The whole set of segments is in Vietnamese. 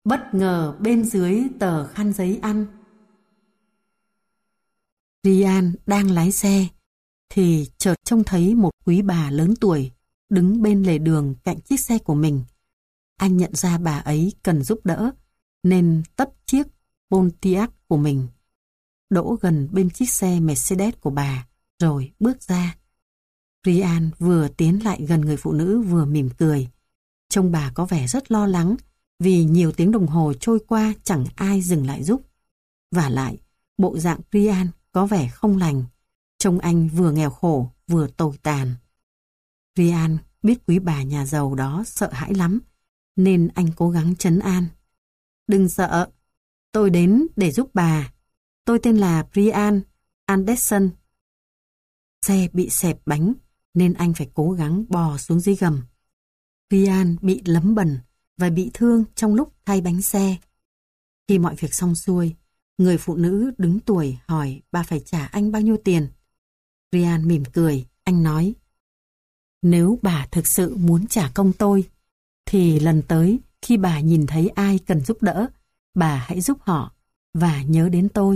Bất ngờ bên dưới tờ khăn giấy ăn. Ryan đang lái xe thì chợt trông thấy một quý bà lớn tuổi đứng bên lề đường cạnh chiếc xe của mình. Anh nhận ra bà ấy cần giúp đỡ nên tấp chiếc Pontiac của mình, đỗ gần bên chiếc xe Mercedes của bà rồi bước ra. Ryan vừa tiến lại gần người phụ nữ vừa mỉm cười. Trông bà có vẻ rất lo lắng vì nhiều tiếng đồng hồ trôi qua chẳng ai dừng lại giúp. Vả lại, bộ dạng Ryan có vẻ không lành. Trông anh vừa nghèo khổ vừa tồi tàn. Ryan biết quý bà nhà giàu đó sợ hãi lắm nên anh cố gắng trấn an. Đừng sợ, tôi đến để giúp bà. Tôi tên là Brian Anderson. Xe bị xẹp bánh nên anh phải cố gắng bò xuống dưới gầm. Brian bị lấm bẩn và bị thương trong lúc thay bánh xe. Khi mọi việc xong xuôi, người phụ nữ đứng tuổi hỏi bà phải trả anh bao nhiêu tiền. Brian mỉm cười, anh nói: nếu bà thực sự muốn trả công tôi, thì lần tới khi bà nhìn thấy ai cần giúp đỡ, bà hãy giúp họ và nhớ đến tôi.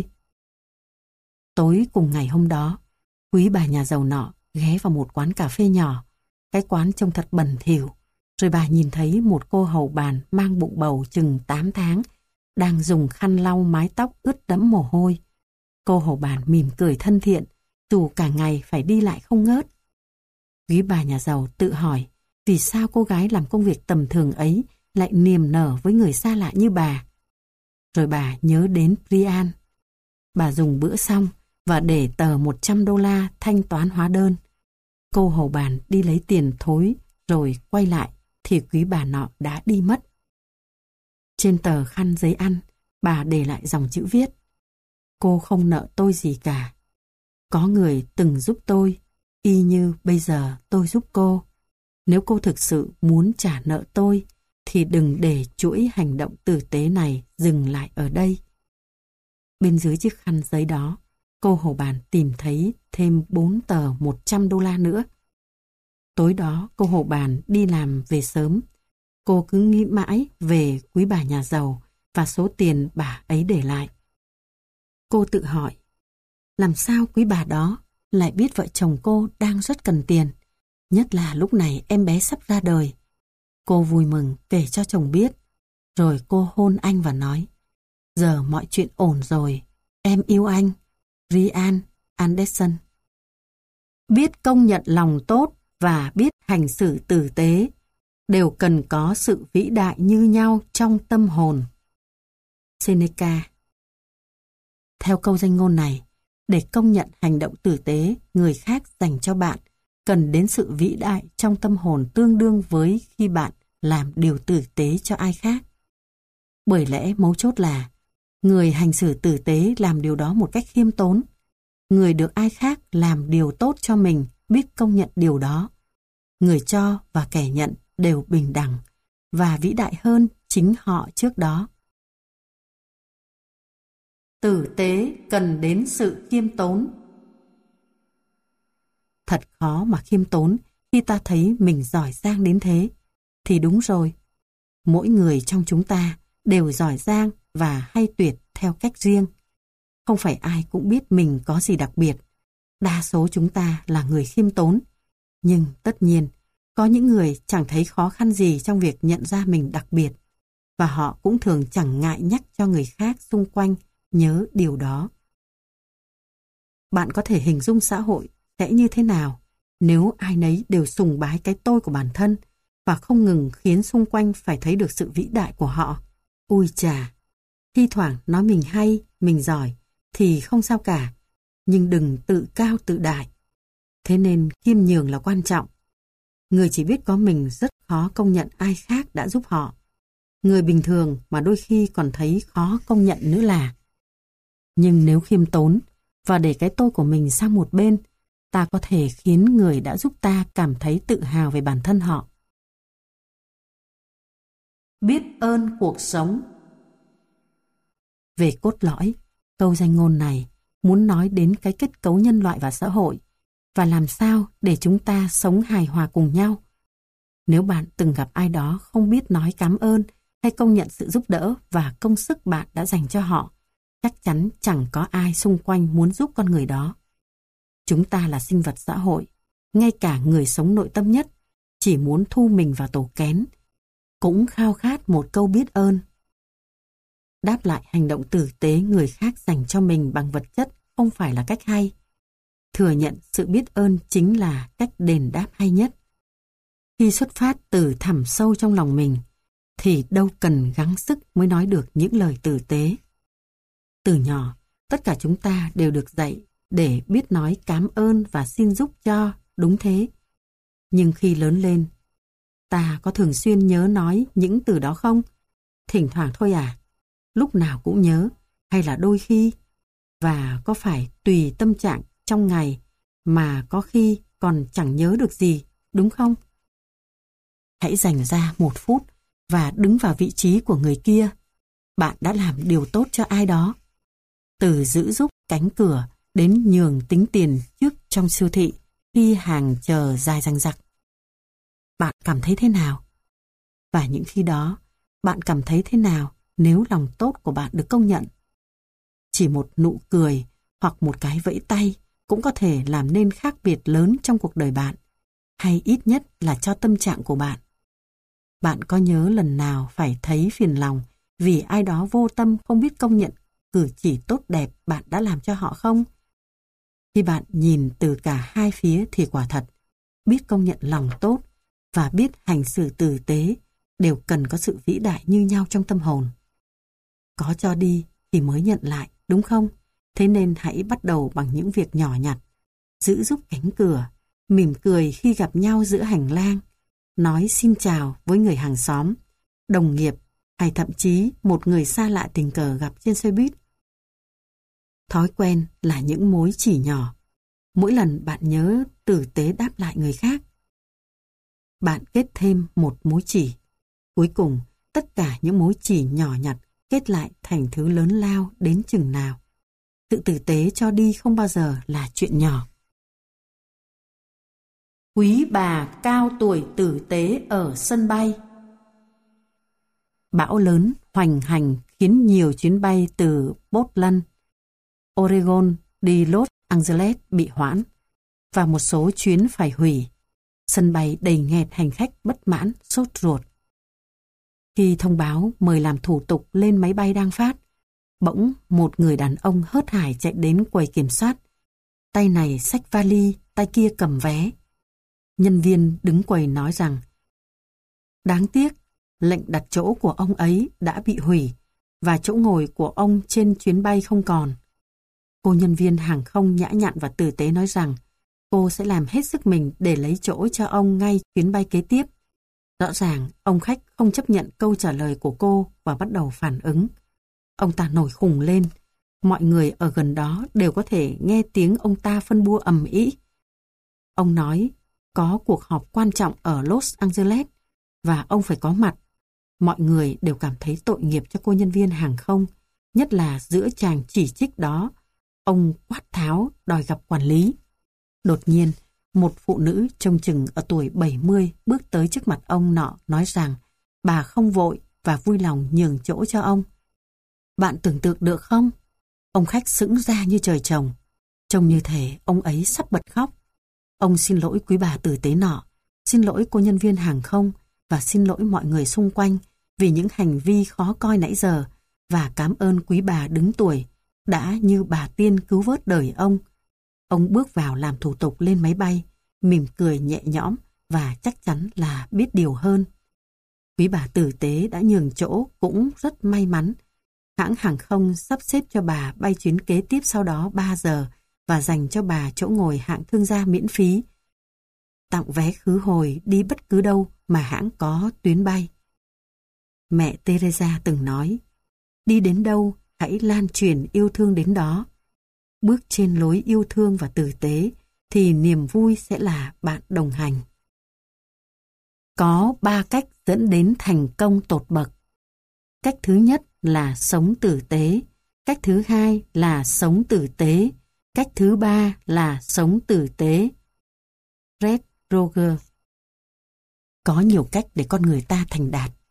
Tối cùng ngày hôm đó, quý bà nhà giàu nọ ghé vào một quán cà phê nhỏ. Cái quán trông thật bẩn thỉu. Rồi bà nhìn thấy một cô hầu bàn mang bụng bầu chừng 8 tháng đang dùng khăn lau mái tóc ướt đẫm mồ hôi. Cô hầu bàn mỉm cười thân thiện dù cả ngày phải đi lại không ngớt. Quý bà nhà giàu tự hỏi vì sao cô gái làm công việc tầm thường ấy lại niềm nở với người xa lạ như bà. Rồi bà nhớ đến Brian. Bà dùng bữa xong và để tờ $100 thanh toán hóa đơn. Cô hầu bàn đi lấy tiền thối rồi quay lại thì quý bà nọ đã đi mất. Trên tờ khăn giấy ăn, bà để lại dòng chữ viết: cô không nợ tôi gì cả. Có người từng giúp tôi, y như bây giờ tôi giúp cô. Nếu cô thực sự muốn trả nợ tôi, thì đừng để chuỗi hành động tử tế này dừng lại ở đây. Bên dưới chiếc khăn giấy đó, cô hầu bàn tìm thấy thêm 4 tờ $100 nữa. Tối đó cô hầu bàn đi làm về sớm. Cô cứ nghĩ mãi về quý bà nhà giàu và số tiền bà ấy để lại. Cô tự hỏi, làm sao quý bà đó lại biết vợ chồng cô đang rất cần tiền, nhất là lúc này em bé sắp ra đời. Cô vui mừng kể cho chồng biết, rồi cô hôn anh và nói: giờ mọi chuyện ổn rồi, em yêu anh, Brian Anderson. Biết công nhận lòng tốt và biết hành xử tử tế đều cần có sự vĩ đại như nhau trong tâm hồn. Seneca. Theo câu danh ngôn này, để công nhận hành động tử tế người khác dành cho bạn, cần đến sự vĩ đại trong tâm hồn tương đương với khi bạn làm điều tử tế cho ai khác. Bởi lẽ mấu chốt là người hành xử tử tế làm điều đó một cách khiêm tốn. Người được ai khác làm điều tốt cho mình biết công nhận điều đó. Người cho và kẻ nhận đều bình đẳng và vĩ đại hơn chính họ trước đó. Tử tế cần đến sự khiêm tốn. Thật khó mà khiêm tốn khi ta thấy mình giỏi giang đến thế. Thì đúng rồi, mỗi người trong chúng ta đều giỏi giang và hay tuyệt theo cách riêng. Không phải ai cũng biết mình có gì đặc biệt. Đa số chúng ta là người khiêm tốn. Nhưng tất nhiên, có những người chẳng thấy khó khăn gì trong việc nhận ra mình đặc biệt. Và họ cũng thường chẳng ngại nhắc cho người khác xung quanh nhớ điều đó. Bạn có thể hình dung xã hội sẽ như thế nào nếu ai nấy đều sùng bái cái tôi của bản thân và không ngừng khiến xung quanh phải thấy được sự vĩ đại của họ. Ui chà, thi thoảng nói mình hay, mình giỏi thì không sao cả, nhưng đừng tự cao tự đại. Thế nên khiêm nhường là quan trọng. Người chỉ biết có mình rất khó công nhận ai khác đã giúp họ. Người bình thường mà đôi khi còn thấy khó công nhận nữa là. Nhưng nếu khiêm tốn và để cái tôi của mình sang một bên, ta có thể khiến người đã giúp ta cảm thấy tự hào về bản thân họ. Biết ơn cuộc sống. Về cốt lõi, câu danh ngôn này muốn nói đến cái kết cấu nhân loại và xã hội và làm sao để chúng ta sống hài hòa cùng nhau. Nếu bạn từng gặp ai đó không biết nói cảm ơn hay công nhận sự giúp đỡ và công sức bạn đã dành cho họ, chắc chắn chẳng có ai xung quanh muốn giúp con người đó. Chúng ta là sinh vật xã hội, ngay cả người sống nội tâm nhất, chỉ muốn thu mình vào tổ kén, cũng khao khát một câu biết ơn. Đáp lại hành động tử tế người khác dành cho mình bằng vật chất không phải là cách hay. Thừa nhận sự biết ơn chính là cách đền đáp hay nhất. Khi xuất phát từ thẳm sâu trong lòng mình, thì đâu cần gắng sức mới nói được những lời tử tế. Từ nhỏ, tất cả chúng ta đều được dạy để biết nói cảm ơn và xin giúp cho, đúng thế. Nhưng khi lớn lên, ta có thường xuyên nhớ nói những từ đó không? Thỉnh thoảng thôi à? Lúc nào cũng nhớ, hay là đôi khi? Và có phải tùy tâm trạng trong ngày mà có khi còn chẳng nhớ được gì, đúng không? Hãy dành ra 1 phút và đứng vào vị trí của người kia. Bạn đã làm điều tốt cho ai đó. Từ giữ giúp cánh cửa đến nhường tính tiền trước trong siêu thị khi hàng chờ dài dằng dặc. Bạn cảm thấy thế nào? Và những khi đó, bạn cảm thấy thế nào nếu lòng tốt của bạn được công nhận? Chỉ một nụ cười hoặc một cái vẫy tay cũng có thể làm nên khác biệt lớn trong cuộc đời bạn, hay ít nhất là cho tâm trạng của bạn. Bạn có nhớ lần nào phải thấy phiền lòng vì ai đó vô tâm không biết công nhận cử chỉ tốt đẹp bạn đã làm cho họ không? Khi bạn nhìn từ cả hai phía thì quả thật, biết công nhận lòng tốt và biết hành xử tử tế đều cần có sự vĩ đại như nhau trong tâm hồn. Có cho đi thì mới nhận lại, đúng không? Thế nên hãy bắt đầu bằng những việc nhỏ nhặt. Giữ giúp cánh cửa, mỉm cười khi gặp nhau giữa hành lang, nói xin chào với người hàng xóm, đồng nghiệp hay thậm chí một người xa lạ tình cờ gặp trên xe buýt. Thói quen là những mối chỉ nhỏ. Mỗi lần bạn nhớ tử tế đáp lại người khác, bạn kết thêm một mối chỉ. Cuối cùng, tất cả những mối chỉ nhỏ nhặt kết lại thành thứ lớn lao đến chừng nào. Sự tử tế cho đi không bao giờ là chuyện nhỏ. Quý bà cao tuổi tử tế ở sân bay. Bão lớn hoành hành khiến nhiều chuyến bay từ Portland, Oregon đi Los Angeles bị hoãn và một số chuyến phải hủy. Sân bay đầy nghẹt hành khách bất mãn, sốt ruột. Khi thông báo mời làm thủ tục lên máy bay đang phát, bỗng một người đàn ông hớt hải chạy đến quầy kiểm soát. Tay này xách vali, tay kia cầm vé. Nhân viên đứng quầy nói rằng đáng tiếc, lệnh đặt chỗ của ông ấy đã bị hủy và chỗ ngồi của ông trên chuyến bay không còn. Cô nhân viên hàng không nhã nhặn và tử tế nói rằng cô sẽ làm hết sức mình để lấy chỗ cho ông ngay chuyến bay kế tiếp. Rõ ràng, ông khách không chấp nhận câu trả lời của cô và bắt đầu phản ứng. Ông ta nổi khùng lên. Mọi người ở gần đó đều có thể nghe tiếng ông ta phân bua ầm ĩ. Ông nói có cuộc họp quan trọng ở Los Angeles và ông phải có mặt. Mọi người đều cảm thấy tội nghiệp cho cô nhân viên hàng không, nhất là giữa chàng chỉ trích đó. Ông quát tháo đòi gặp quản lý. Đột nhiên, một phụ nữ trông chừng ở tuổi 70 bước tới trước mặt ông nọ nói rằng bà không vội và vui lòng nhường chỗ cho ông. Bạn tưởng tượng được không? Ông khách sững ra như trời trồng. Trông như thể ông ấy sắp bật khóc. Ông xin lỗi quý bà tử tế nọ, xin lỗi cô nhân viên hàng không và xin lỗi mọi người xung quanh vì những hành vi khó coi nãy giờ và cảm ơn quý bà đứng tuổi đã như bà tiên cứu vớt đời ông. Ông bước vào làm thủ tục lên máy bay, mỉm cười nhẹ nhõm và chắc chắn là biết điều hơn. Quý bà tử tế đã nhường chỗ cũng rất may mắn. Hãng hàng không sắp xếp cho bà bay chuyến kế tiếp sau đó 3 giờ và dành cho bà chỗ ngồi hạng thương gia miễn phí. Tặng vé khứ hồi đi bất cứ đâu mà hãng có tuyến bay. Mẹ Teresa từng nói, đi đến đâu hãy lan truyền yêu thương đến đó. Bước trên lối yêu thương và tử tế thì niềm vui sẽ là bạn đồng hành. Có 3 cách dẫn đến thành công tột bậc. Cách thứ nhất là sống tử tế. Cách thứ hai là sống tử tế. Cách thứ ba là sống tử tế. Fred Roger. Có nhiều cách để con người ta thành đạt.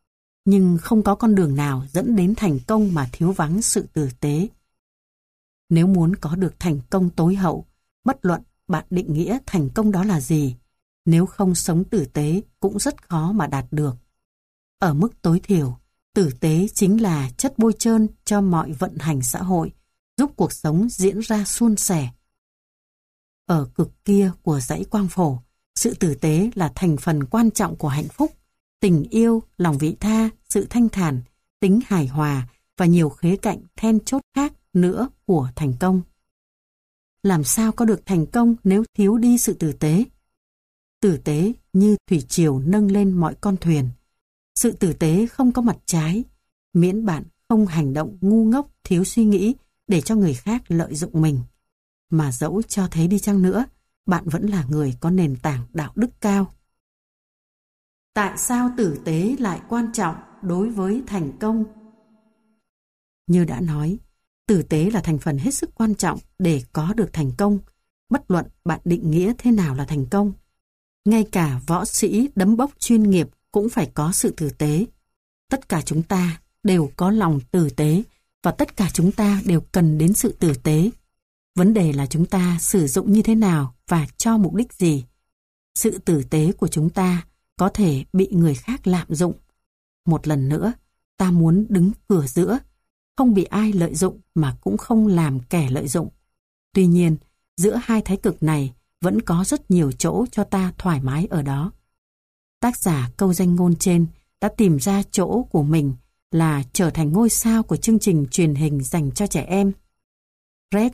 Nhưng không có con đường nào dẫn đến thành công mà thiếu vắng sự tử tế. Nếu muốn có được thành công tối hậu, bất luận bạn định nghĩa thành công đó là gì, nếu không sống tử tế cũng rất khó mà đạt được. Ở mức tối thiểu, tử tế chính là chất bôi trơn cho mọi vận hành xã hội, giúp cuộc sống diễn ra suôn sẻ. Ở cực kia của dãy quang phổ, sự tử tế là thành phần quan trọng của hạnh phúc, tình yêu, lòng vị tha, sự thanh thản, tính hài hòa và nhiều khía cạnh then chốt khác nữa của thành công. Làm sao có được thành công nếu thiếu đi sự tử tế? Tử tế như thủy triều nâng lên mọi con thuyền. Sự tử tế không có mặt trái, miễn bạn không hành động ngu ngốc, thiếu suy nghĩ để cho người khác lợi dụng mình. Mà dẫu cho thế đi chăng nữa, bạn vẫn là người có nền tảng đạo đức cao. Tại sao tử tế lại quan trọng đối với thành công? Như đã nói, tử tế là thành phần hết sức quan trọng để có được thành công, bất luận bạn định nghĩa thế nào là thành công. Ngay cả võ sĩ đấm bốc chuyên nghiệp cũng phải có sự tử tế. Tất cả chúng ta đều có lòng tử tế và tất cả chúng ta đều cần đến sự tử tế. Vấn đề là chúng ta sử dụng như thế nào và cho mục đích gì. Sự tử tế của chúng ta có thể bị người khác lạm dụng. Một lần nữa, ta muốn đứng cửa giữa, không bị ai lợi dụng mà cũng không làm kẻ lợi dụng. Tuy nhiên, giữa hai thái cực này vẫn có rất nhiều chỗ cho ta thoải mái ở đó. Tác giả câu danh ngôn trên đã tìm ra chỗ của mình là trở thành ngôi sao của chương trình truyền hình dành cho trẻ em. Red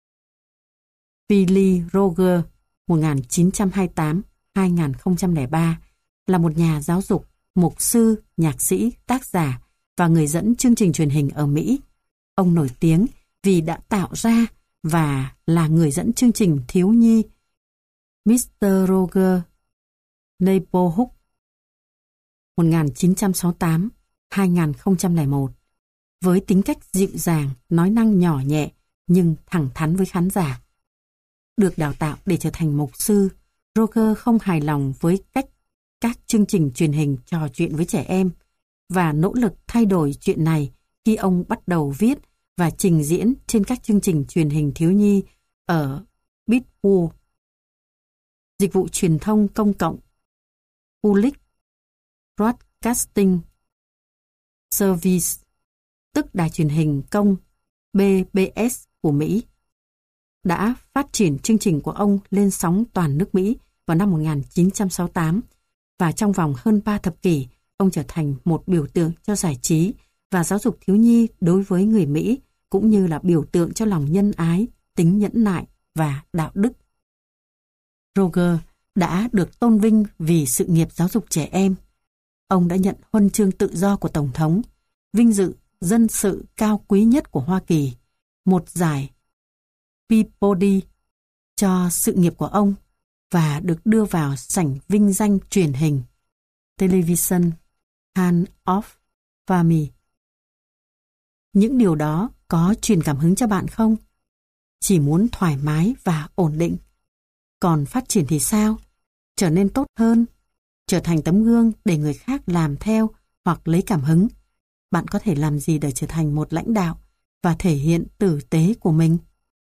Billy Roger 1928-2003 là một nhà giáo dục, mục sư, nhạc sĩ, tác giả và người dẫn chương trình truyền hình ở Mỹ. Ông nổi tiếng vì đã tạo ra và là người dẫn chương trình thiếu nhi Mr. Roger Neighborhood 1968-2001 với tính cách dịu dàng, nói năng nhỏ nhẹ nhưng thẳng thắn với khán giả. Được đào tạo để trở thành mục sư, Roger không hài lòng với cách các chương trình truyền hình trò chuyện với trẻ em và nỗ lực thay đổi chuyện này khi ông bắt đầu viết và trình diễn trên các chương trình truyền hình thiếu nhi ở Pittsburgh. Dịch vụ truyền thông công cộng Public Broadcasting Service, tức đài truyền hình công PBS của Mỹ, đã phát triển chương trình của ông lên sóng toàn nước Mỹ vào năm 1968 và trong vòng hơn 3 thập kỷ, ông trở thành một biểu tượng cho giải trí và giáo dục thiếu nhi đối với người Mỹ, cũng như là biểu tượng cho lòng nhân ái, tính nhẫn nại và đạo đức. Roger đã được tôn vinh vì sự nghiệp giáo dục trẻ em. Ông đã nhận huân chương tự do của Tổng thống, vinh dự dân sự cao quý nhất của Hoa Kỳ, một giải Peabody cho sự nghiệp của ông và được đưa vào sảnh vinh danh truyền hình Television Hall of Fame. Những điều đó có truyền cảm hứng cho bạn không? Chỉ muốn thoải mái và ổn định. Còn phát triển thì sao? Trở nên tốt hơn, trở thành tấm gương để người khác làm theo hoặc lấy cảm hứng. Bạn có thể làm gì để trở thành một lãnh đạo và thể hiện tử tế của mình?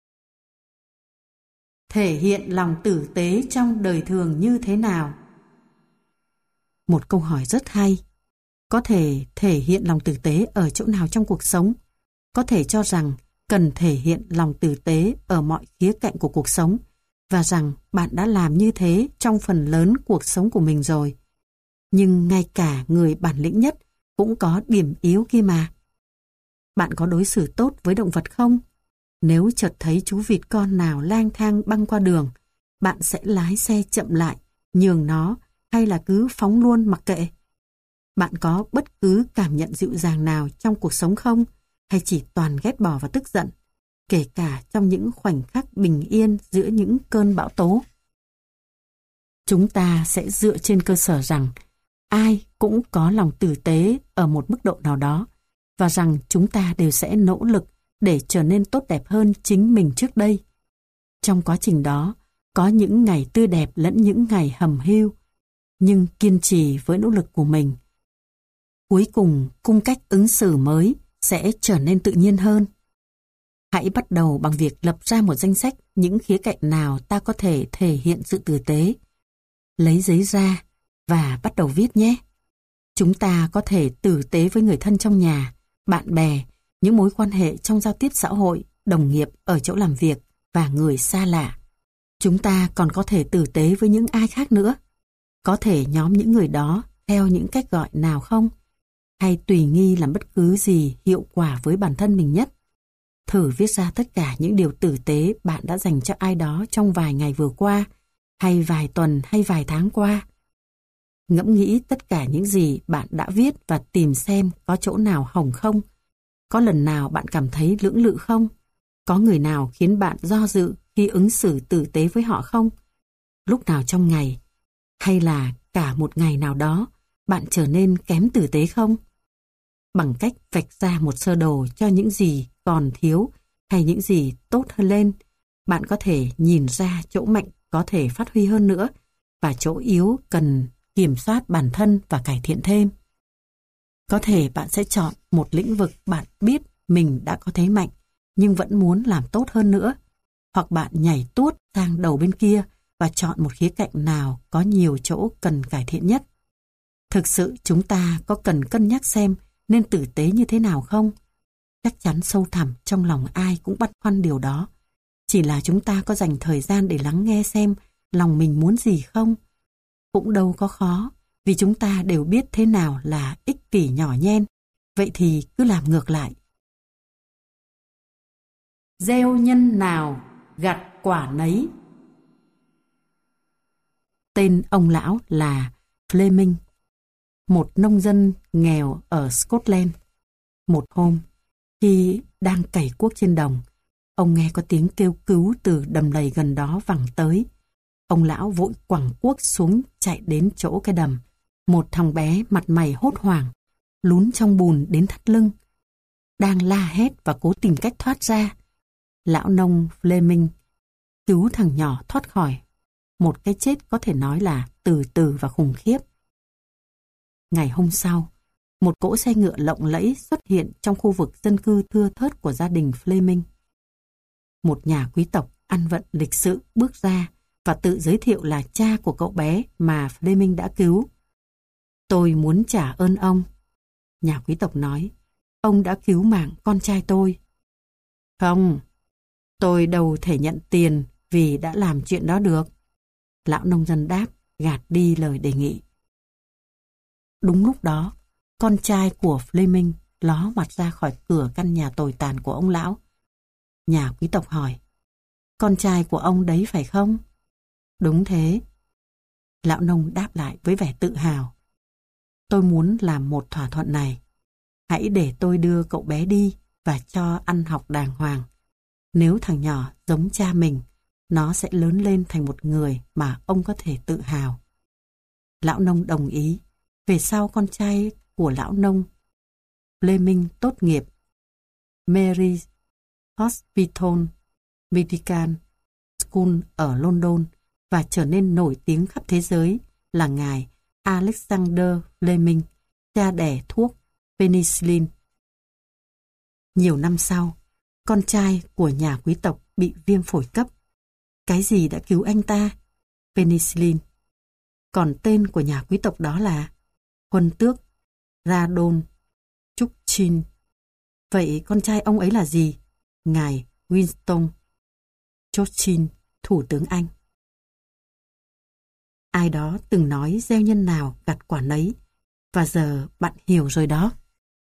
Thể hiện lòng tử tế trong đời thường như thế nào? Một câu hỏi rất hay. Có thể thể hiện lòng tử tế ở chỗ nào trong cuộc sống? Có thể cho rằng cần thể hiện lòng tử tế ở mọi khía cạnh của cuộc sống và rằng bạn đã làm như thế trong phần lớn cuộc sống của mình rồi. Nhưng ngay cả người bản lĩnh nhất cũng có điểm yếu kia mà. Bạn có đối xử tốt với động vật không? Nếu chợt thấy chú vịt con nào lang thang băng qua đường, bạn sẽ lái xe chậm lại, nhường nó hay là cứ phóng luôn mặc kệ? Bạn có bất cứ cảm nhận dịu dàng nào trong cuộc sống không? Hay chỉ toàn ghét bỏ và tức giận, kể cả trong những khoảnh khắc bình yên giữa những cơn bão tố? Chúng ta sẽ dựa trên cơ sở rằng ai cũng có lòng tử tế ở một mức độ nào đó và rằng chúng ta đều sẽ nỗ lực để trở nên tốt đẹp hơn chính mình trước đây. Trong quá trình đó, có những ngày tươi đẹp lẫn những ngày hầm hiu, nhưng kiên trì với nỗ lực của mình. cuối cùng cung cách ứng xử mới sẽ trở nên tự nhiên hơn. Hãy bắt đầu bằng việc lập ra một danh sách những khía cạnh nào ta có thể thể hiện sự tử tế. Lấy giấy ra và bắt đầu viết nhé. Chúng ta có thể tử tế với người thân trong nhà, bạn bè, những mối quan hệ trong giao tiếp xã hội, đồng nghiệp ở chỗ làm việc và người xa lạ. Chúng ta còn có thể tử tế với những ai khác nữa. Có thể nhóm những người đó theo những cách gọi nào không? Hay tùy nghi làm bất cứ gì hiệu quả với bản thân mình nhất? Thử viết ra tất cả những điều tử tế bạn đã dành cho ai đó trong vài ngày vừa qua, hay vài tuần hay vài tháng qua. Ngẫm nghĩ tất cả những gì bạn đã viết và tìm xem có chỗ nào hỏng không? Có lần nào bạn cảm thấy lưỡng lự không? Có người nào khiến bạn do dự khi ứng xử tử tế với họ không? Lúc nào trong ngày, hay là cả một ngày nào đó, bạn trở nên kém tử tế không? Bằng cách vạch ra một sơ đồ cho những gì còn thiếu hay những gì tốt hơn lên, bạn có thể nhìn ra chỗ mạnh có thể phát huy hơn nữa và chỗ yếu cần kiểm soát bản thân và cải thiện thêm. Có thể bạn sẽ chọn một lĩnh vực bạn biết mình đã có thế mạnh nhưng vẫn muốn làm tốt hơn nữa, hoặc bạn nhảy tuốt sang đầu bên kia và chọn một khía cạnh nào có nhiều chỗ cần cải thiện nhất. Thực sự chúng ta có cần cân nhắc xem nên tử tế như thế nào không? Chắc chắn sâu thẳm trong lòng ai cũng băn khoăn điều đó. Chỉ là chúng ta có dành thời gian để lắng nghe xem lòng mình muốn gì không? Cũng đâu có khó, vì chúng ta đều biết thế nào là ích kỷ nhỏ nhen. Vậy thì cứ làm ngược lại. Gieo nhân nào, gặt quả nấy. Tên ông lão là Fleming, một nông dân nghèo ở Scotland. Một hôm, khi đang cày cuốc trên đồng, ông nghe có tiếng kêu cứu từ đầm lầy gần đó vẳng tới. Ông lão vội quẳng cuốc xuống chạy đến chỗ cái đầm. Một thằng bé mặt mày hốt hoảng, lún trong bùn đến thắt lưng, đang la hét và cố tìm cách thoát ra. Lão nông Fleming cứu thằng nhỏ thoát khỏi một cái chết có thể nói là từ từ và khủng khiếp. Ngày hôm sau, một cỗ xe ngựa lộng lẫy xuất hiện trong khu vực dân cư thưa thớt của gia đình Fleming. Một nhà quý tộc ăn vận lịch sự bước ra và tự giới thiệu là cha của cậu bé mà Fleming đã cứu. Tôi muốn trả ơn ông. Nhà quý tộc nói, ông đã cứu mạng con trai tôi. Không, tôi đâu thể nhận tiền vì đã làm chuyện đó được. Lão nông dân đáp, gạt đi lời đề nghị. Đúng lúc đó, con trai của Fleming ló mặt ra khỏi cửa căn nhà tồi tàn của ông lão. Nhà quý tộc hỏi, con trai của ông đấy phải không? Đúng thế. Lão nông đáp lại với vẻ tự hào. Tôi muốn làm một thỏa thuận này. Hãy để tôi đưa cậu bé đi và cho ăn học đàng hoàng. Nếu thằng nhỏ giống cha mình, nó sẽ lớn lên thành một người mà ông có thể tự hào. Lão nông đồng ý. Về sau con trai của lão nông Fleming tốt nghiệp Mary Hospital Medical School ở London và trở nên nổi tiếng khắp thế giới là ngài Alexander Fleming, cha đẻ thuốc penicillin. Nhiều năm sau, con trai của nhà quý tộc bị viêm phổi cấp. Cái gì đã cứu anh ta? Penicillin. Còn tên của nhà quý tộc đó là Huân tước Radon Churchill. Vậy con trai ông ấy là gì? Ngài Winston Churchill, thủ tướng Anh. Ai đó từng nói gieo nhân nào gặt quả nấy, và giờ bạn hiểu rồi đó.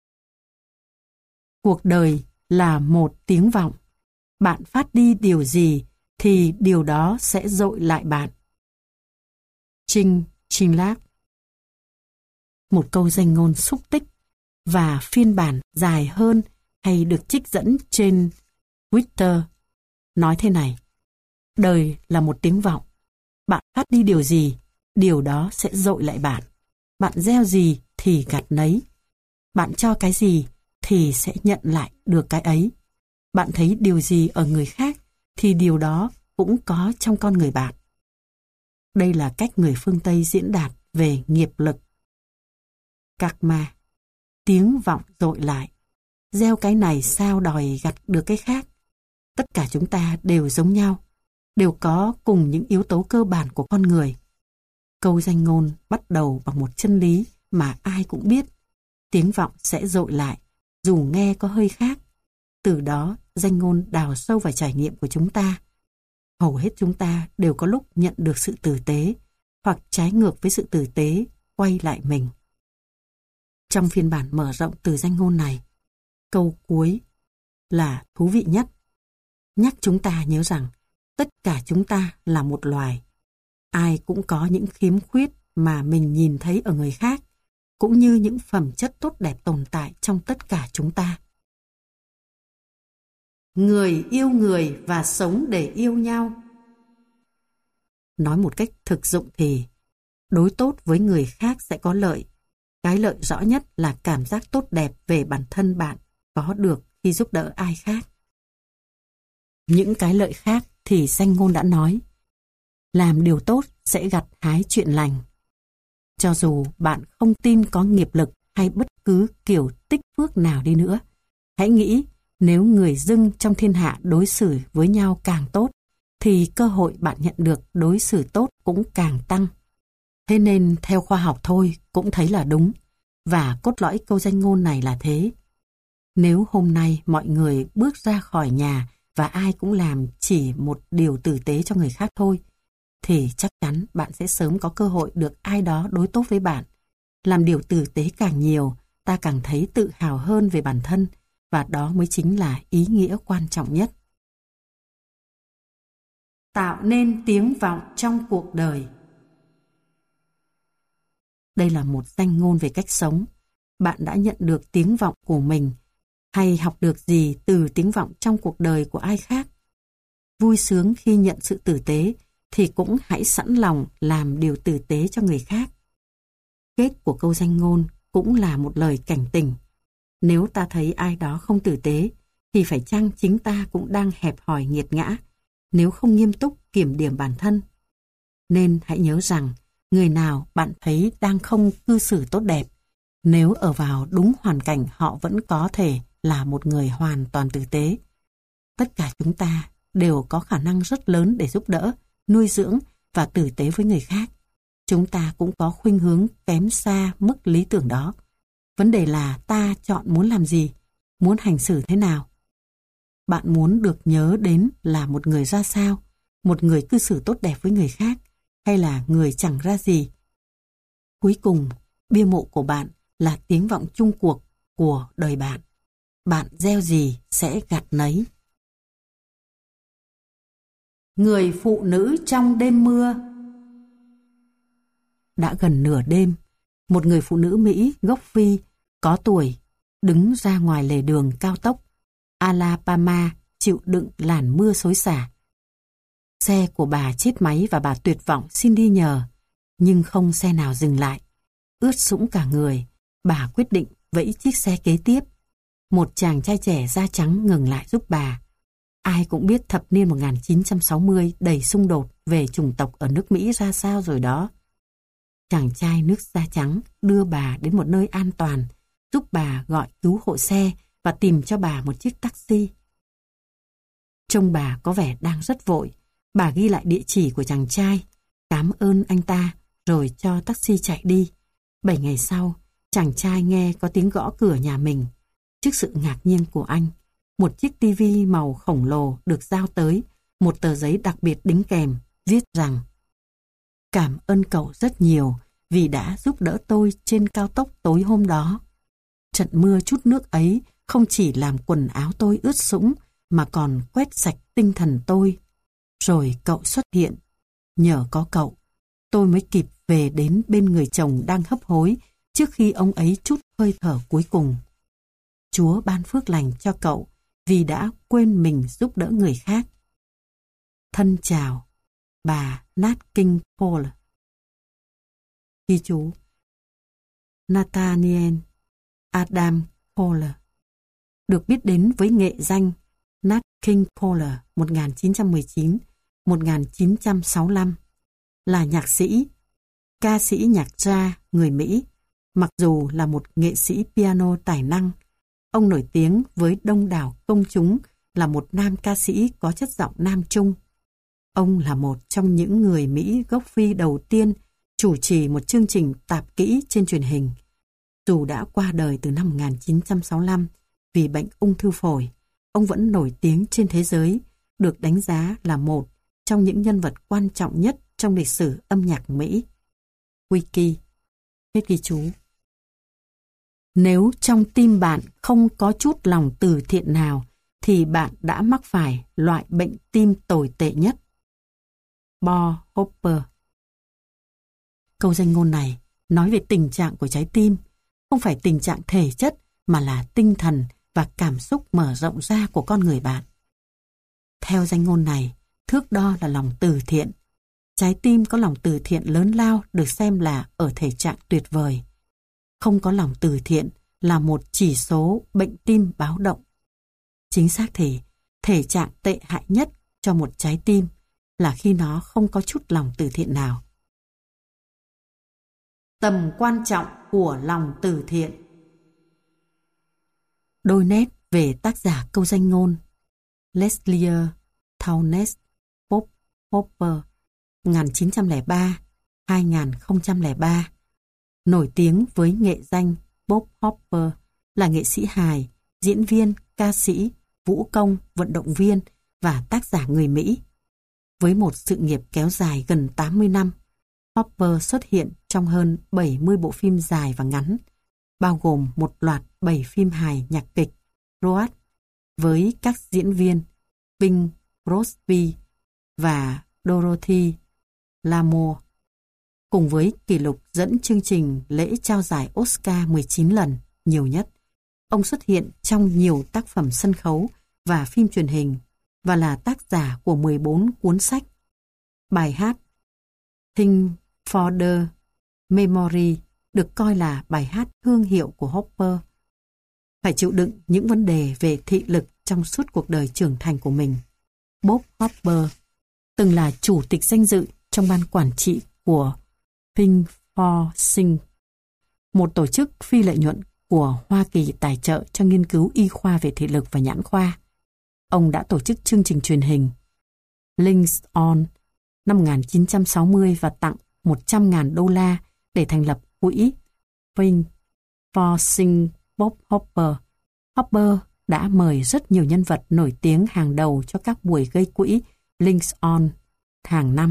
Cuộc đời là một tiếng vọng. Bạn phát đi điều gì thì điều đó sẽ dội lại bạn. Trinh Lạc. Một câu danh ngôn xúc tích và phiên bản dài hơn hay được trích dẫn trên Twitter nói thế này: đời là một tiếng vọng. Bạn phát đi điều gì, điều đó sẽ dội lại bạn. Bạn gieo gì thì gặt nấy. Bạn cho cái gì thì sẽ nhận lại được cái ấy. Bạn thấy điều gì ở người khác thì điều đó cũng có trong con người bạn. Đây là cách người phương Tây diễn đạt về nghiệp lực. Karma. tiếng vọng dội lại. Gieo cái này sao đòi gặt được cái khác. Tất cả chúng ta đều giống nhau, đều có cùng những yếu tố cơ bản của con người. Câu danh ngôn bắt đầu bằng một chân lý mà ai cũng biết. Tiếng vọng sẽ dội lại, dù nghe có hơi khác. Từ đó, danh ngôn đào sâu vào trải nghiệm của chúng ta. Hầu hết chúng ta đều có lúc nhận được sự tử tế, hoặc trái ngược với sự tử tế, quay lại mình. Trong phiên bản mở rộng từ danh ngôn này, câu cuối là thú vị nhất. Nhắc chúng ta nhớ rằng, tất cả chúng ta là một loài. Ai cũng có những khiếm khuyết mà mình nhìn thấy ở người khác, cũng như những phẩm chất tốt đẹp tồn tại trong tất cả chúng ta. Người yêu người và sống để yêu nhau. Nói một cách thực dụng thì, đối tốt với người khác sẽ có lợi. Cái lợi rõ nhất là cảm giác tốt đẹp về bản thân bạn có được khi giúp đỡ ai khác. Những cái lợi khác thì danh ngôn đã nói. Làm điều tốt sẽ gặt hái chuyện lành. Cho dù bạn không tin có nghiệp lực hay bất cứ kiểu tích phước nào đi nữa, hãy nghĩ nếu người dưng trong thiên hạ đối xử với nhau càng tốt, thì cơ hội bạn nhận được đối xử tốt cũng càng tăng. Thế nên theo khoa học thôi cũng thấy là đúng, và cốt lõi câu danh ngôn này là thế. Nếu hôm nay mọi người bước ra khỏi nhà và ai cũng làm chỉ một điều tử tế cho người khác thôi, thì chắc chắn bạn sẽ sớm có cơ hội được ai đó đối tốt với bạn. Làm điều tử tế càng nhiều, ta càng thấy tự hào hơn về bản thân, và đó mới chính là ý nghĩa quan trọng nhất. Tạo nên tiếng vọng trong cuộc đời. Đây là một danh ngôn về cách sống. Bạn đã nhận được tiếng vọng của mình, hay học được gì từ tiếng vọng trong cuộc đời của ai khác? Vui sướng khi nhận sự tử tế, thì cũng hãy sẵn lòng làm điều tử tế cho người khác. Kết của câu danh ngôn cũng là một lời cảnh tỉnh. Nếu ta thấy ai đó không tử tế, thì phải chăng chính ta cũng đang hẹp hòi nghiệt ngã, nếu không nghiêm túc kiểm điểm bản thân. Nên hãy nhớ rằng, người nào bạn thấy đang không cư xử tốt đẹp, nếu ở vào đúng hoàn cảnh họ vẫn có thể là một người hoàn toàn tử tế. Tất cả chúng ta đều có khả năng rất lớn để giúp đỡ, nuôi dưỡng và tử tế với người khác. Chúng ta cũng có khuynh hướng kém xa mức lý tưởng đó. Vấn đề là ta chọn muốn làm gì, muốn hành xử thế nào. Bạn muốn được nhớ đến là một người ra sao, một người cư xử tốt đẹp với người khác, hay là người chẳng ra gì. Cuối cùng, bia mộ của bạn là tiếng vọng chung cuộc của đời bạn. Bạn gieo gì sẽ gặt nấy. Người phụ nữ trong đêm mưa. Đã gần nửa đêm, một người phụ nữ Mỹ gốc Phi, có tuổi, đứng ra ngoài lề đường cao tốc Alabama chịu đựng làn mưa xối xả. Xe của bà chết máy và bà tuyệt vọng xin đi nhờ, nhưng không xe nào dừng lại. Ướt sũng cả người, bà quyết định vẫy chiếc xe kế tiếp. Một chàng trai trẻ da trắng ngừng lại giúp bà. Ai cũng biết thập niên 1960 đầy xung đột về chủng tộc ở nước Mỹ ra sao rồi đó. Chàng trai nước da trắng đưa bà đến một nơi an toàn, giúp bà gọi cứu hộ xe và tìm cho bà một chiếc taxi. Trông bà có vẻ đang rất vội, bà ghi lại địa chỉ của chàng trai, cảm ơn anh ta rồi cho taxi chạy đi. 7 ngày sau, chàng trai nghe có tiếng gõ cửa nhà mình. Trước sự ngạc nhiên của anh, một chiếc tivi màu khổng lồ được giao tới, một tờ giấy đặc biệt đính kèm, viết rằng: cảm ơn cậu rất nhiều vì đã giúp đỡ tôi trên cao tốc tối hôm đó. Trận mưa chút nước ấy không chỉ làm quần áo tôi ướt sũng mà còn quét sạch tinh thần tôi. Rồi cậu xuất hiện. Nhờ có cậu, tôi mới kịp về đến bên người chồng đang hấp hối trước khi ông ấy trút hơi thở cuối cùng. Chúa ban phước lành cho cậu vì đã quên mình giúp đỡ người khác. Thân chào, bà Nat King Cole. Ghi chú: Nathaniel Adam Cole, được biết đến với nghệ danh Nat King Cole 1919-1965, là nhạc sĩ, ca sĩ nhạc jazz người Mỹ, Mặc dù là một nghệ sĩ piano tài năng, ông nổi tiếng với đông đảo công chúng là một nam ca sĩ có chất giọng nam trung. Ông là một trong những người Mỹ gốc Phi đầu tiên chủ trì một chương trình tạp kỹ trên truyền hình. Dù đã qua đời từ năm 1965 vì bệnh ung thư phổi, ông vẫn nổi tiếng trên thế giới, được đánh giá là một trong những nhân vật quan trọng nhất trong lịch sử âm nhạc Mỹ. Wiki. Hết ghi chú. Nếu trong tim bạn không có chút lòng từ thiện nào, thì bạn đã mắc phải loại bệnh tim tồi tệ nhất. Bo Hopper. Câu danh ngôn này nói về tình trạng của trái tim, không phải tình trạng thể chất mà là tinh thần và cảm xúc mở rộng ra của con người bạn. Theo danh ngôn này, thước đo là lòng từ thiện. Trái tim có lòng từ thiện lớn lao được xem là ở thể trạng tuyệt vời. Không có lòng từ thiện là một chỉ số bệnh tim báo động. Chính xác thì, thể trạng tệ hại nhất cho một trái tim là khi nó không có chút lòng từ thiện nào. Tầm quan trọng của lòng từ thiện. Đôi nét về tác giả câu danh ngôn Leslie Townes Bob Hopper 1903-2003. Nổi tiếng với nghệ danh Bob Hopper, là nghệ sĩ hài, diễn viên, ca sĩ, vũ công, vận động viên và tác giả người Mỹ. Với một sự nghiệp kéo dài gần 80 năm, Hopper xuất hiện trong hơn 70 bộ phim dài và ngắn, bao gồm một loạt 7 phim hài nhạc kịch Road với các diễn viên Bing Crosby và Dorothy Lamour. Cùng với kỷ lục dẫn chương trình lễ trao giải Oscar 19 lần, nhiều nhất, ông xuất hiện trong nhiều tác phẩm sân khấu và phim truyền hình và là tác giả của 14 cuốn sách. Bài hát Thing for the Memory được coi là bài hát thương hiệu của Hopper. Phải chịu đựng những vấn đề về thị lực trong suốt cuộc đời trưởng thành của mình, Bob Hopper từng là chủ tịch danh dự trong ban quản trị của Think for Sing, một tổ chức phi lợi nhuận của Hoa Kỳ tài trợ cho nghiên cứu y khoa về thị lực và nhãn khoa. Ông đã tổ chức chương trình truyền hình Links On năm 1960 và tặng $100,000 để thành lập quỹ Think for Sing Bob Hopper. Hopper đã mời rất nhiều nhân vật nổi tiếng hàng đầu cho các buổi gây quỹ Links On hàng năm.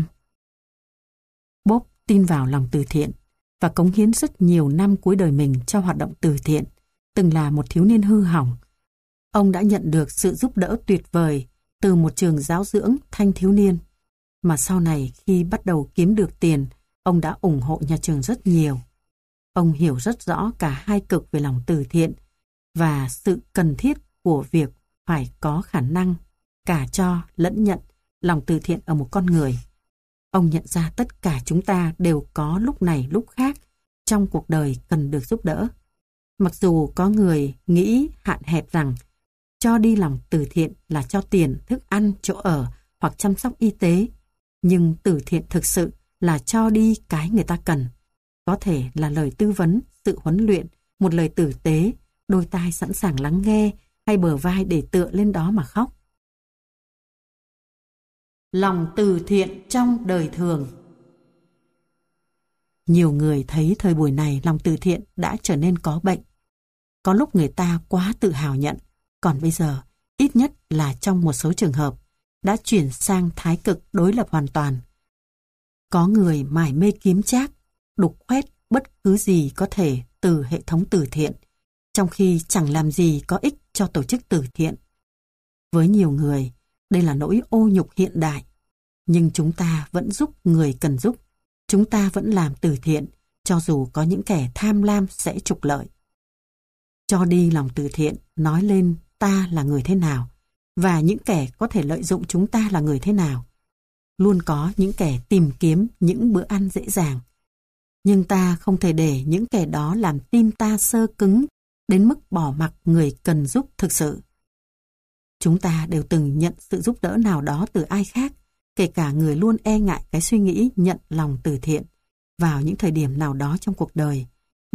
Bob tin vào lòng từ thiện và cống hiến rất nhiều năm cuối đời mình cho hoạt động từ thiện. Từng là một thiếu niên hư hỏng, ông đã nhận được sự giúp đỡ tuyệt vời từ một trường giáo dưỡng thanh thiếu niên, mà sau này khi bắt đầu kiếm được tiền, ông đã ủng hộ nhà trường rất nhiều. Ông hiểu rất rõ cả hai cực về lòng từ thiện và sự cần thiết của việc phải có khả năng cả cho lẫn nhận lòng từ thiện ở một con người. Ông nhận ra tất cả chúng ta đều có lúc này lúc khác trong cuộc đời cần được giúp đỡ. Mặc dù có người nghĩ hạn hẹp rằng cho đi lòng từ thiện là cho tiền, thức ăn, chỗ ở hoặc chăm sóc y tế, nhưng từ thiện thực sự là cho đi cái người ta cần. Có thể là lời tư vấn, sự huấn luyện, một lời tử tế, đôi tai sẵn sàng lắng nghe hay bờ vai để tựa lên đó mà khóc. Lòng từ thiện trong đời thường. Nhiều người thấy thời buổi này lòng từ thiện đã trở nên có bệnh. Có lúc người ta quá tự hào nhận, còn bây giờ, ít nhất là trong một số trường hợp, đã chuyển sang thái cực đối lập hoàn toàn. Có người mải mê kiếm trác, đục khoét bất cứ gì có thể từ hệ thống từ thiện, trong khi chẳng làm gì có ích cho tổ chức từ thiện. Với nhiều người, đây là nỗi ô nhục hiện đại. Nhưng chúng ta vẫn giúp người cần giúp. Chúng ta vẫn làm từ thiện, cho dù có những kẻ tham lam sẽ trục lợi. Cho đi lòng từ thiện nói lên ta là người thế nào, và những kẻ có thể lợi dụng chúng ta là người thế nào. Luôn có những kẻ tìm kiếm những bữa ăn dễ dàng. Nhưng ta không thể để những kẻ đó làm tim ta xơ cứng đến mức bỏ mặc người cần giúp thực sự. Chúng ta đều từng nhận sự giúp đỡ nào đó từ ai khác, kể cả người luôn e ngại cái suy nghĩ nhận lòng từ thiện vào những thời điểm nào đó trong cuộc đời, bất luận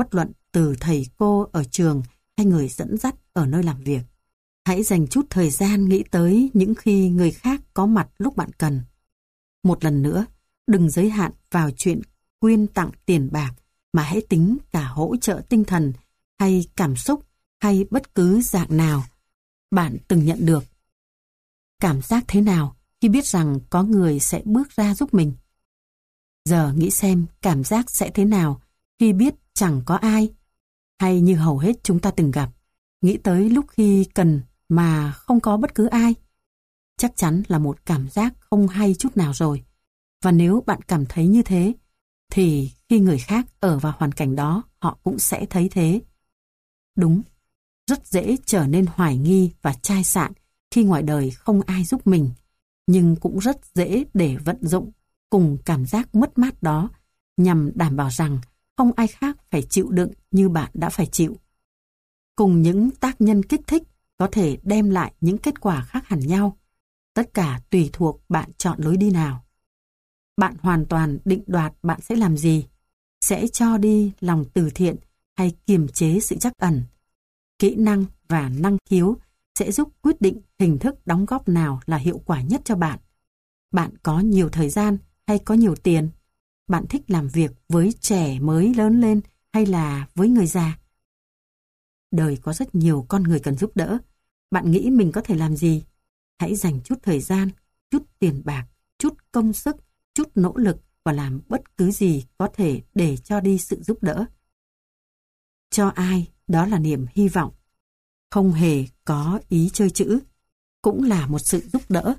từ thầy cô ở trường hay người dẫn dắt ở nơi làm việc. Hãy dành chút thời gian nghĩ tới những khi người khác có mặt lúc bạn cần. Một lần nữa, đừng giới hạn vào chuyện quyên tặng tiền bạc, mà hãy tính cả hỗ trợ tinh thần hay cảm xúc hay bất cứ dạng nào bạn từng nhận được. Cảm giác thế nào khi biết rằng có người sẽ bước ra giúp mình? Giờ nghĩ xem cảm giác sẽ thế nào khi biết chẳng có ai, hay như hầu hết chúng ta từng gặp, nghĩ tới lúc khi cần mà không có bất cứ ai. Chắc chắn là một cảm giác không hay chút nào rồi. Và nếu bạn cảm thấy như thế, thì khi người khác ở vào hoàn cảnh đó, họ cũng sẽ thấy thế. Đúng, rất dễ trở nên hoài nghi và chai sạn khi ngoài đời không ai giúp mình, nhưng cũng rất dễ để vận dụng cùng cảm giác mất mát đó nhằm đảm bảo rằng không ai khác phải chịu đựng như bạn đã phải chịu. Cùng những tác nhân kích thích có thể đem lại những kết quả khác hẳn nhau. Tất cả tùy thuộc bạn chọn lối đi nào. Bạn hoàn toàn định đoạt bạn sẽ làm gì, sẽ cho đi lòng từ thiện hay kiềm chế sự trắc ẩn. Kỹ năng và năng khiếu sẽ giúp quyết định hình thức đóng góp nào là hiệu quả nhất cho bạn. Bạn có nhiều thời gian hay có nhiều tiền? Bạn thích làm việc với trẻ mới lớn lên hay là với người già? Đời có rất nhiều con người cần giúp đỡ. Bạn nghĩ mình có thể làm gì? Hãy dành chút thời gian, chút tiền bạc, chút công sức, chút nỗ lực và làm bất cứ gì có thể để cho đi sự giúp đỡ. Cho ai, đó là niềm hy vọng. Không hề có ý chơi chữ, cũng là một sự giúp đỡ.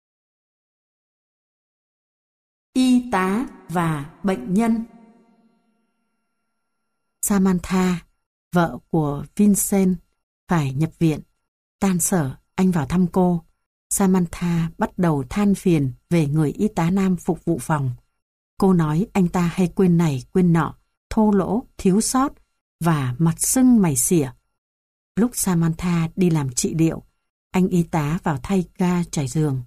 Y tá và bệnh nhân. Samantha, vợ của Vincent, phải nhập viện. Tan sở, anh vào thăm cô. Samantha bắt đầu than phiền về người y tá nam phục vụ phòng. Cô nói anh ta hay quên này quên nọ, thô lỗ, thiếu sót và mặt sưng mày xỉa. Lúc Samantha đi làm trị liệu, anh y tá vào thay ga trải giường.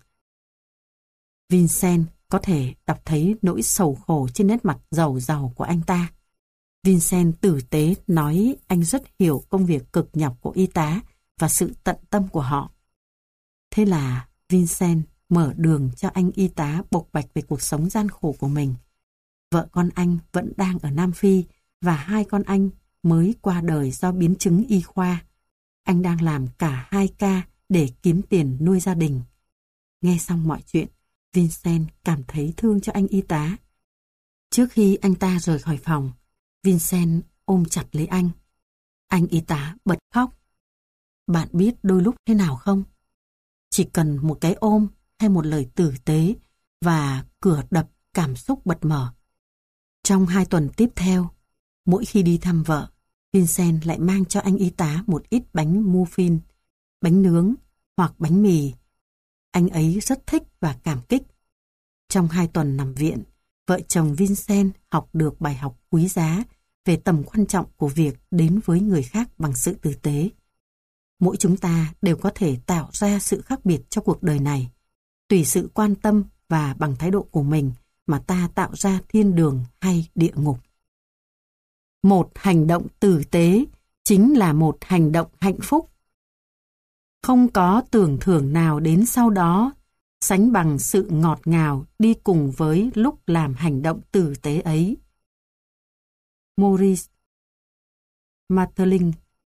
Vincent có thể đọc thấy nỗi sầu khổ trên nét mặt giàu của anh ta. Vincent tử tế nói anh rất hiểu công việc cực nhọc của y tá và sự tận tâm của họ. Thế là Vincent mở đường cho anh y tá bộc bạch về cuộc sống gian khổ của mình. Vợ con anh vẫn đang ở Nam Phi và hai con anh mới qua đời do biến chứng y khoa. Anh đang làm cả 2 ca để kiếm tiền nuôi gia đình. Nghe xong mọi chuyện, Vincent cảm thấy thương cho anh y tá. Trước khi anh ta rời khỏi phòng, Vincent ôm chặt lấy anh. Anh y tá bật khóc. Bạn biết đôi lúc thế nào không? Chỉ cần một cái ôm hay một lời tử tế và cửa đập cảm xúc bật mở. Trong 2 tuần tiếp theo, mỗi khi đi thăm vợ, Vincent lại mang cho anh y tá một ít bánh muffin, bánh nướng hoặc bánh mì. Anh ấy rất thích và cảm kích. Trong 2 tuần nằm viện, vợ chồng Vincent học được bài học quý giá về tầm quan trọng của việc đến với người khác bằng sự tử tế. Mỗi chúng ta đều có thể tạo ra sự khác biệt cho cuộc đời này. Tùy sự quan tâm và bằng thái độ của mình mà ta tạo ra thiên đường hay địa ngục. Một hành động tử tế chính là một hành động hạnh phúc. Không có tưởng thưởng nào đến sau đó sánh bằng sự ngọt ngào đi cùng với lúc làm hành động tử tế ấy. Maurice Maeterlinck.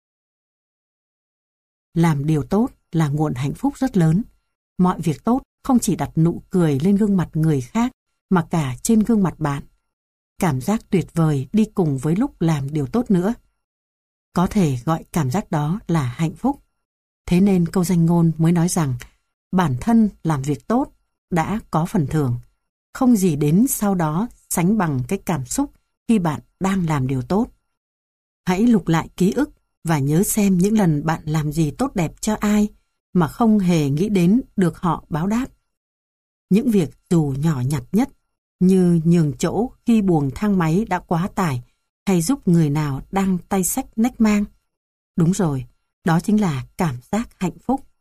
Làm điều tốt là nguồn hạnh phúc rất lớn. Mọi việc tốt không chỉ đặt nụ cười lên gương mặt người khác mà cả trên gương mặt bạn. Cảm giác tuyệt vời đi cùng với lúc làm điều tốt nữa. Có thể gọi cảm giác đó là hạnh phúc. Thế nên câu danh ngôn mới nói rằng bản thân làm việc tốt đã có phần thưởng. Không gì đến sau đó sánh bằng cái cảm xúc khi bạn đang làm điều tốt. Hãy lục lại ký ức và nhớ xem những lần bạn làm gì tốt đẹp cho ai mà không hề nghĩ đến được họ báo đáp. Những việc dù nhỏ nhặt nhất như nhường chỗ khi buồng thang máy đã quá tải hay giúp người nào đang tay xách nách mang. Đúng rồi, đó chính là cảm giác hạnh phúc.